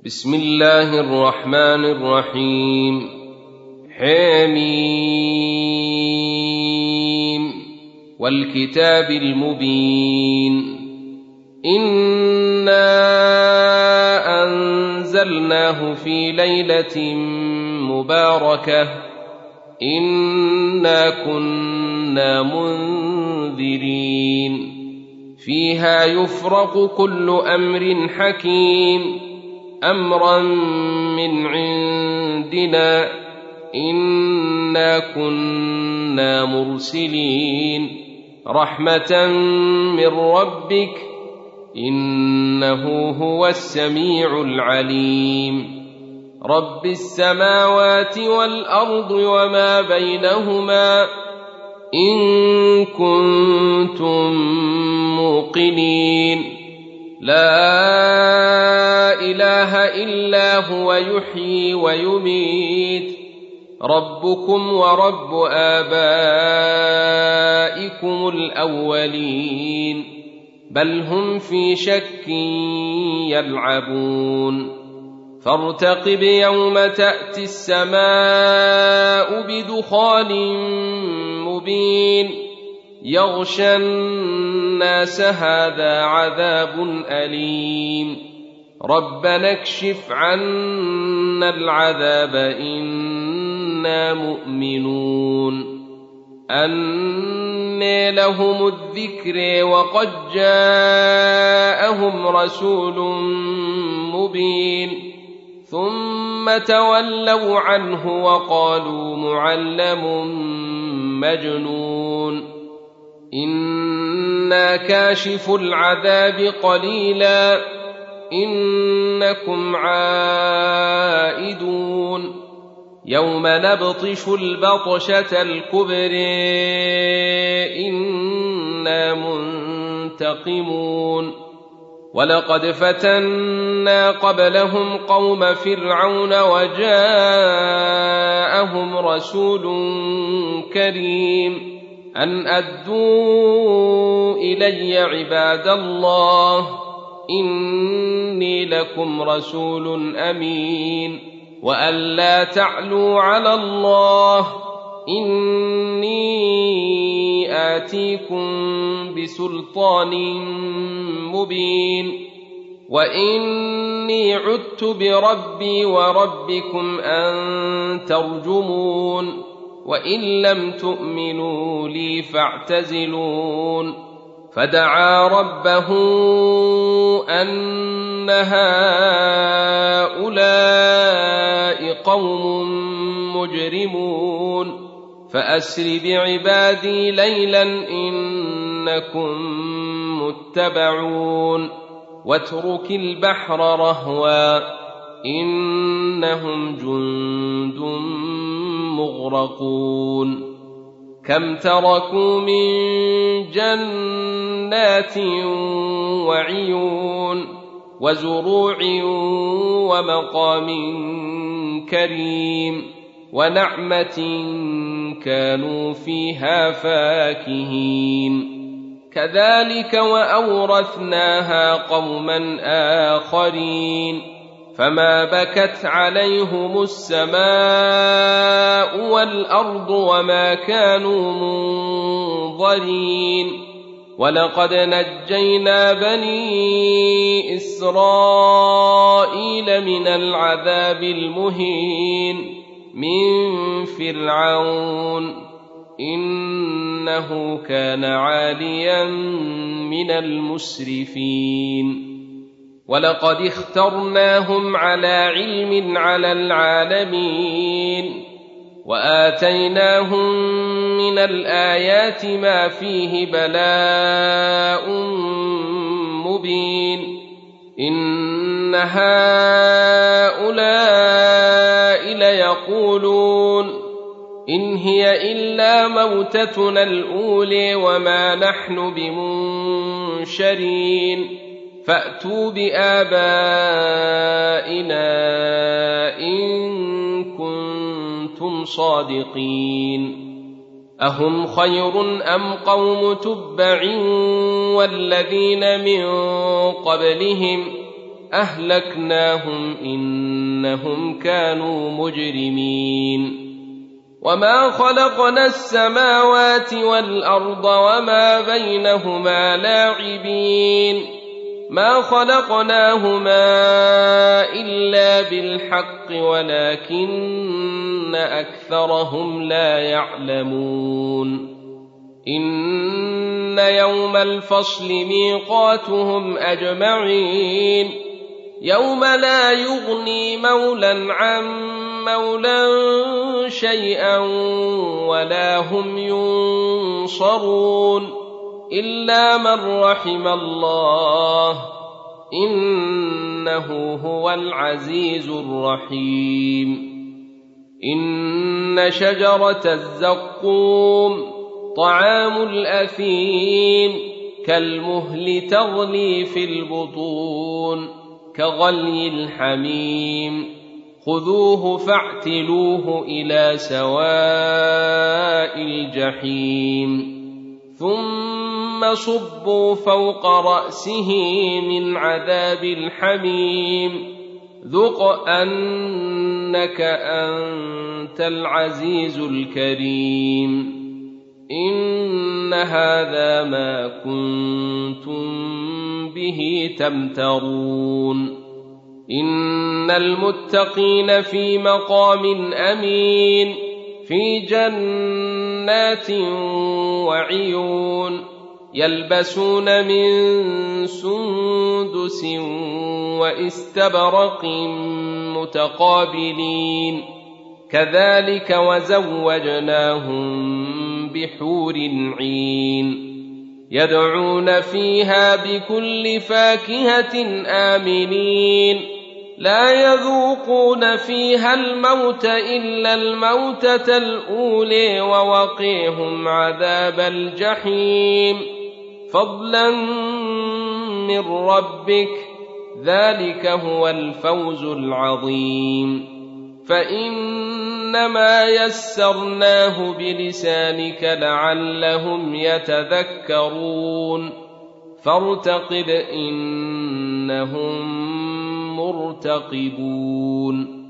بسم الله الرحمن الرحيم. حميم والكتاب المبين. إنا أنزلناه في ليلة مباركة إنا كنا منذرين فيها يفرق كل أمر حكيم أمرا من عندنا إنا كنا مرسلين رحمة من ربك إنه هو السميع العليم. رب السماوات والأرض وما بينهما إن كنتم موقنين لا إله إلا هو يحيي ويميت ربكم ورب آبائكم الأولين بل هم في شك يلعبون. فارتقب يوم تأتي السماء بدخان مبين يغشى الناس هذا عذاب أليم ربنا اكشف عنا العذاب إنا مؤمنون. أنى لهم الذكر وقد جاءهم رسول مبين ثم تولوا عنه وقالوا معلم مجنون إنا كاشف العذاب قليلا إنكم عائدون يوم نبطش البطشة الكبر إنا منتقمون. ولقد فتنا قبلهم قوم فرعون وجاءهم رسول كريم أن أدوا إلي عباد الله إني لكم رسول أمين وأن لا تعلوا على الله إني آتيكم بسلطان مبين وإني عدت بربي وربكم أن ترجمون وإن لم تؤمنوا لي فاعتزلون. فدعا ربه أن هؤلاء قوم مجرمون فأسر بعبادي ليلا إنكم متبعون واترك البحر رهوا إنهم جند مغرقون. كم تركوا من جنات وعيون وزروع ومقام كريم ونعمة كانوا فيها فاكهين كذلك وأورثناها قوما آخرين فما بكت عليهم السماء والأرض وما كانوا منظرين. ولقد نجينا بني إسرائيل من العذاب المهين من فرعون إنه كان عاليا من المسرفين. ولقد اخترناهم على علم على العالمين وآتيناهم من الآيات ما فيه بلاء مبين. إن هؤلاء ليقولون إن هي إلا موتتنا الأولى وما نحن بمنشرين فأتوا بآبائنا إن كنتم صادقين. أهم خير أم قوم تبع والذين من قبلهم أهلكناهم إنهم كانوا مجرمين وما خلقنا السماوات والأرض وما بينهما لاعبين ما خلقناهما إلا بالحق ولكن أكثرهم لا يعلمون إن يوم الفصل ميقاتهم أجمعين يوم لا يغني مولى عن مولى شيئا ولا هم ينصرون إلا من رحم الله إنه هو العزيز الرحيم إن شجرة الزقوم طعام الأثيم كالمهل تغلي في البطون كغلي الحميم خذوه فاعتلوه إلى سواء الجحيم ثم صبوا فوق رأسه من عذاب الحميم ذق أنك أنت العزيز الكريم إن هذا ما كنتم به تمترون إن المتقين في مقام أمين في جنات وعيون يلبسون من سندس واستبرق متقابلين كذلك وزوجناهم بحور عين يدعون فيها بكل فاكهة آمنين لا يذوقون فيها الموت إلا الموتة الأولى ووقيهم عذاب الجحيم فضلا من ربك ذلك هو الفوز العظيم فإنما يسرناه بلسانك لعلهم يتذكرون فارتقب إنهم مرتقبون